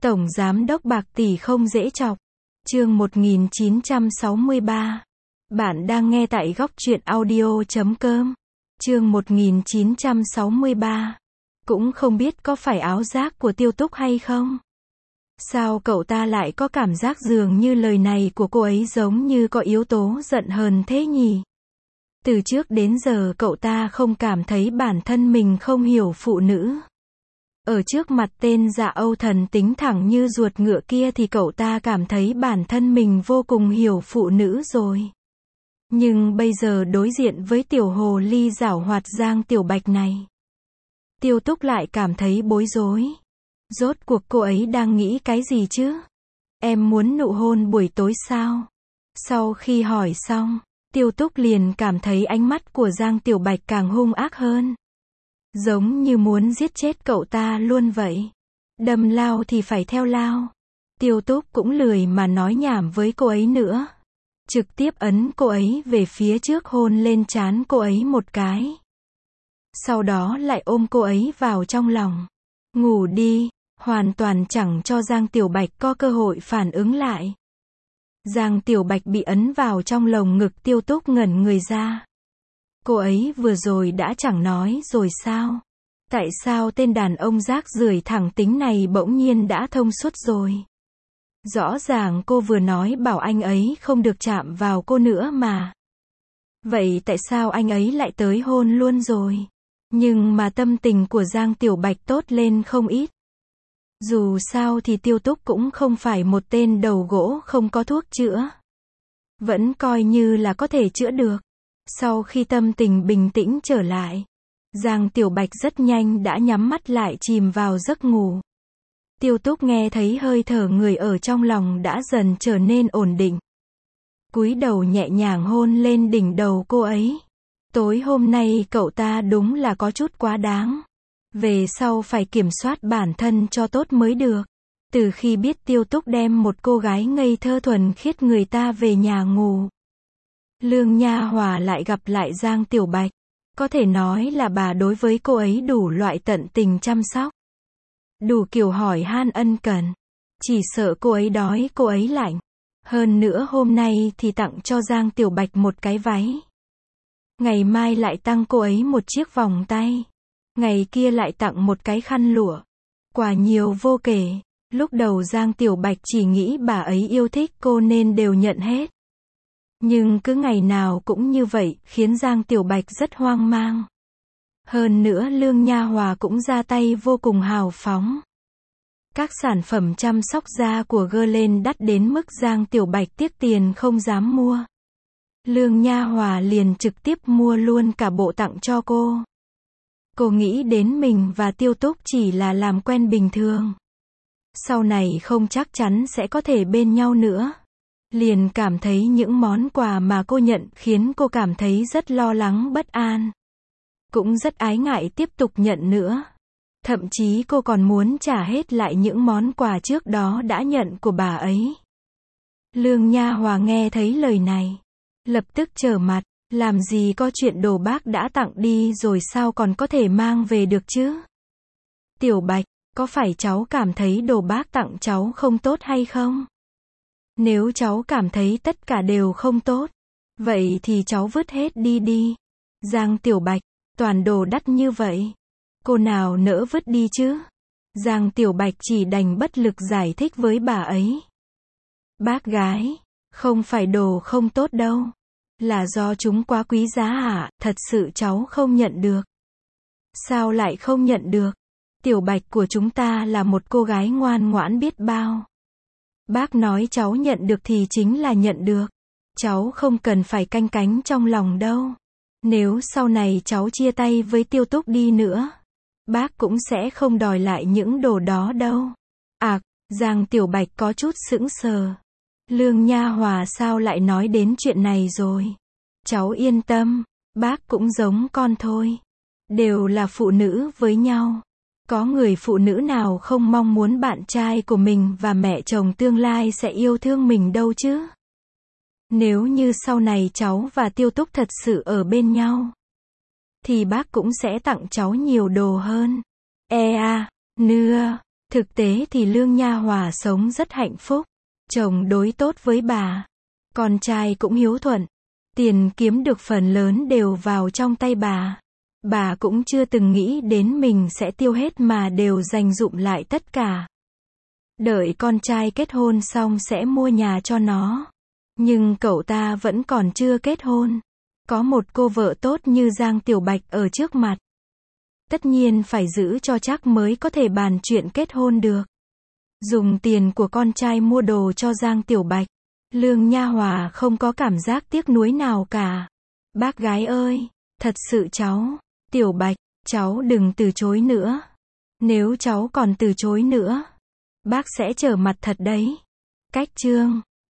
Tổng Giám đốc bạc tỷ không dễ chọc. Chương 1963. Bạn đang nghe tại góc truyện audio.com. Chương 1963. Cũng không biết có phải áo giác của Tiêu Túc hay không? Sao cậu ta lại có cảm giác dường như lời này của cô ấy giống như có yếu tố giận hờn thế nhỉ? Từ trước đến giờ cậu ta không cảm thấy bản thân mình không hiểu phụ nữ. Ở trước mặt tên dạ Âu thần tính thẳng như ruột ngựa kia thì cậu ta cảm thấy bản thân mình vô cùng hiểu phụ nữ rồi. Nhưng bây giờ đối diện với tiểu hồ ly giảo hoạt Giang Tiểu Bạch này, Tiêu Túc lại cảm thấy bối rối. Rốt cuộc cô ấy đang nghĩ cái gì chứ? Em muốn nụ hôn buổi tối sao? Sau khi hỏi xong, Tiêu Túc liền cảm thấy ánh mắt của Giang Tiểu Bạch càng hung ác hơn. Giống như muốn giết chết cậu ta luôn vậy. Đâm lao thì phải theo lao. Tiêu Túc cũng lười mà nói nhảm với cô ấy nữa. Trực tiếp ấn cô ấy về phía trước hôn lên trán cô ấy một cái. Sau đó lại ôm cô ấy vào trong lòng. Ngủ đi, hoàn toàn chẳng cho Giang Tiểu Bạch có cơ hội phản ứng lại. Giang Tiểu Bạch bị ấn vào trong lồng ngực Tiêu Túc ngẩn người ra. Cô ấy vừa rồi đã chẳng nói rồi sao? Tại sao tên đàn ông rác rưởi thẳng tính này bỗng nhiên đã thông suốt rồi? Rõ ràng cô vừa nói bảo anh ấy không được chạm vào cô nữa mà. Vậy tại sao anh ấy lại tới hôn luôn rồi? Nhưng mà tâm tình của Giang Tiểu Bạch tốt lên không ít. Dù sao thì Tiêu Túc cũng không phải một tên đầu gỗ không có thuốc chữa. Vẫn coi như là có thể chữa được. Sau khi tâm tình bình tĩnh trở lại, Giang Tiểu Bạch rất nhanh đã nhắm mắt lại chìm vào giấc ngủ. Tiêu Túc nghe thấy hơi thở người ở trong lòng đã dần trở nên ổn định. Cúi đầu nhẹ nhàng hôn lên đỉnh đầu cô ấy. Tối hôm nay cậu ta đúng là có chút quá đáng. Về sau phải kiểm soát bản thân cho tốt mới được. Từ khi biết Tiêu Túc đem một cô gái ngây thơ thuần khiết người ta về nhà ngủ, Lương Nha Hòa lại gặp lại Giang Tiểu Bạch. Có thể nói là bà đối với cô ấy đủ loại tận tình chăm sóc. Đủ kiểu hỏi han ân cần. Chỉ sợ cô ấy đói cô ấy lạnh. Hơn nữa hôm nay thì tặng cho Giang Tiểu Bạch một cái váy. Ngày mai lại tặng cô ấy một chiếc vòng tay. Ngày kia lại tặng một cái khăn lụa. Quà nhiều vô kể. Lúc đầu Giang Tiểu Bạch chỉ nghĩ bà ấy yêu thích cô nên đều nhận hết. Nhưng cứ ngày nào cũng như vậy, khiến Giang Tiểu Bạch rất hoang mang. Hơn nữa Lương Nha Hòa cũng ra tay vô cùng hào phóng. Các sản phẩm chăm sóc da của Guerlain đắt đến mức Giang Tiểu Bạch tiếc tiền không dám mua. Lương Nha Hòa liền trực tiếp mua luôn cả bộ tặng cho cô. Cô nghĩ đến mình và Tiêu Túc chỉ là làm quen bình thường. Sau này không chắc chắn sẽ có thể bên nhau nữa. Liền cảm thấy những món quà mà cô nhận khiến cô cảm thấy rất lo lắng bất an. Cũng rất ái ngại tiếp tục nhận nữa. Thậm chí cô còn muốn trả hết lại những món quà trước đó đã nhận của bà ấy. Lương Nha Hòa nghe thấy lời này, lập tức trở mặt, làm gì có chuyện đồ bác đã tặng đi rồi sao còn có thể mang về được chứ? Tiểu Bạch, có phải cháu cảm thấy đồ bác tặng cháu không tốt hay không? Nếu cháu cảm thấy tất cả đều không tốt, vậy thì cháu vứt hết đi đi. Giang Tiểu Bạch, toàn đồ đắt như vậy, cô nào nỡ vứt đi chứ? Giang Tiểu Bạch chỉ đành bất lực giải thích với bà ấy. Bác gái, không phải đồ không tốt đâu. Là do chúng quá quý giá hả? Thật sự cháu không nhận được. Sao lại không nhận được? Tiểu Bạch của chúng ta là một cô gái ngoan ngoãn biết bao. Bác nói cháu nhận được thì chính là nhận được. Cháu không cần phải canh cánh trong lòng đâu. Nếu sau này cháu chia tay với Tiêu Túc đi nữa, bác cũng sẽ không đòi lại những đồ đó đâu. À, Giang Tiểu Bạch có chút sững sờ. Lương Nha Hòa sao lại nói đến chuyện này rồi? Cháu yên tâm, bác cũng giống con thôi. Đều là phụ nữ với nhau. Có người phụ nữ nào không mong muốn bạn trai của mình và mẹ chồng tương lai sẽ yêu thương mình đâu chứ? Nếu như sau này cháu và Tiêu Túc thật sự ở bên nhau, thì bác cũng sẽ tặng cháu nhiều đồ hơn. Nưa, Thực tế thì Lương Nha Hòa sống rất hạnh phúc. Chồng đối tốt với bà. Con trai cũng hiếu thuận. Tiền kiếm được phần lớn đều vào trong tay bà. Bà cũng chưa từng nghĩ đến mình sẽ tiêu hết mà đều dành dụm lại tất cả. Đợi con trai kết hôn xong sẽ mua nhà cho nó. Nhưng cậu ta vẫn còn chưa kết hôn. Có một cô vợ tốt như Giang Tiểu Bạch ở trước mặt. Tất nhiên phải giữ cho chắc mới có thể bàn chuyện kết hôn được. Dùng tiền của con trai mua đồ cho Giang Tiểu Bạch. Lương Nha Hòa không có cảm giác tiếc nuối nào cả. Bác gái ơi, thật sự cháu, Tiểu Bạch, cháu đừng từ chối nữa. Nếu cháu còn từ chối nữa, bác sẽ trở mặt thật đấy. Cách chương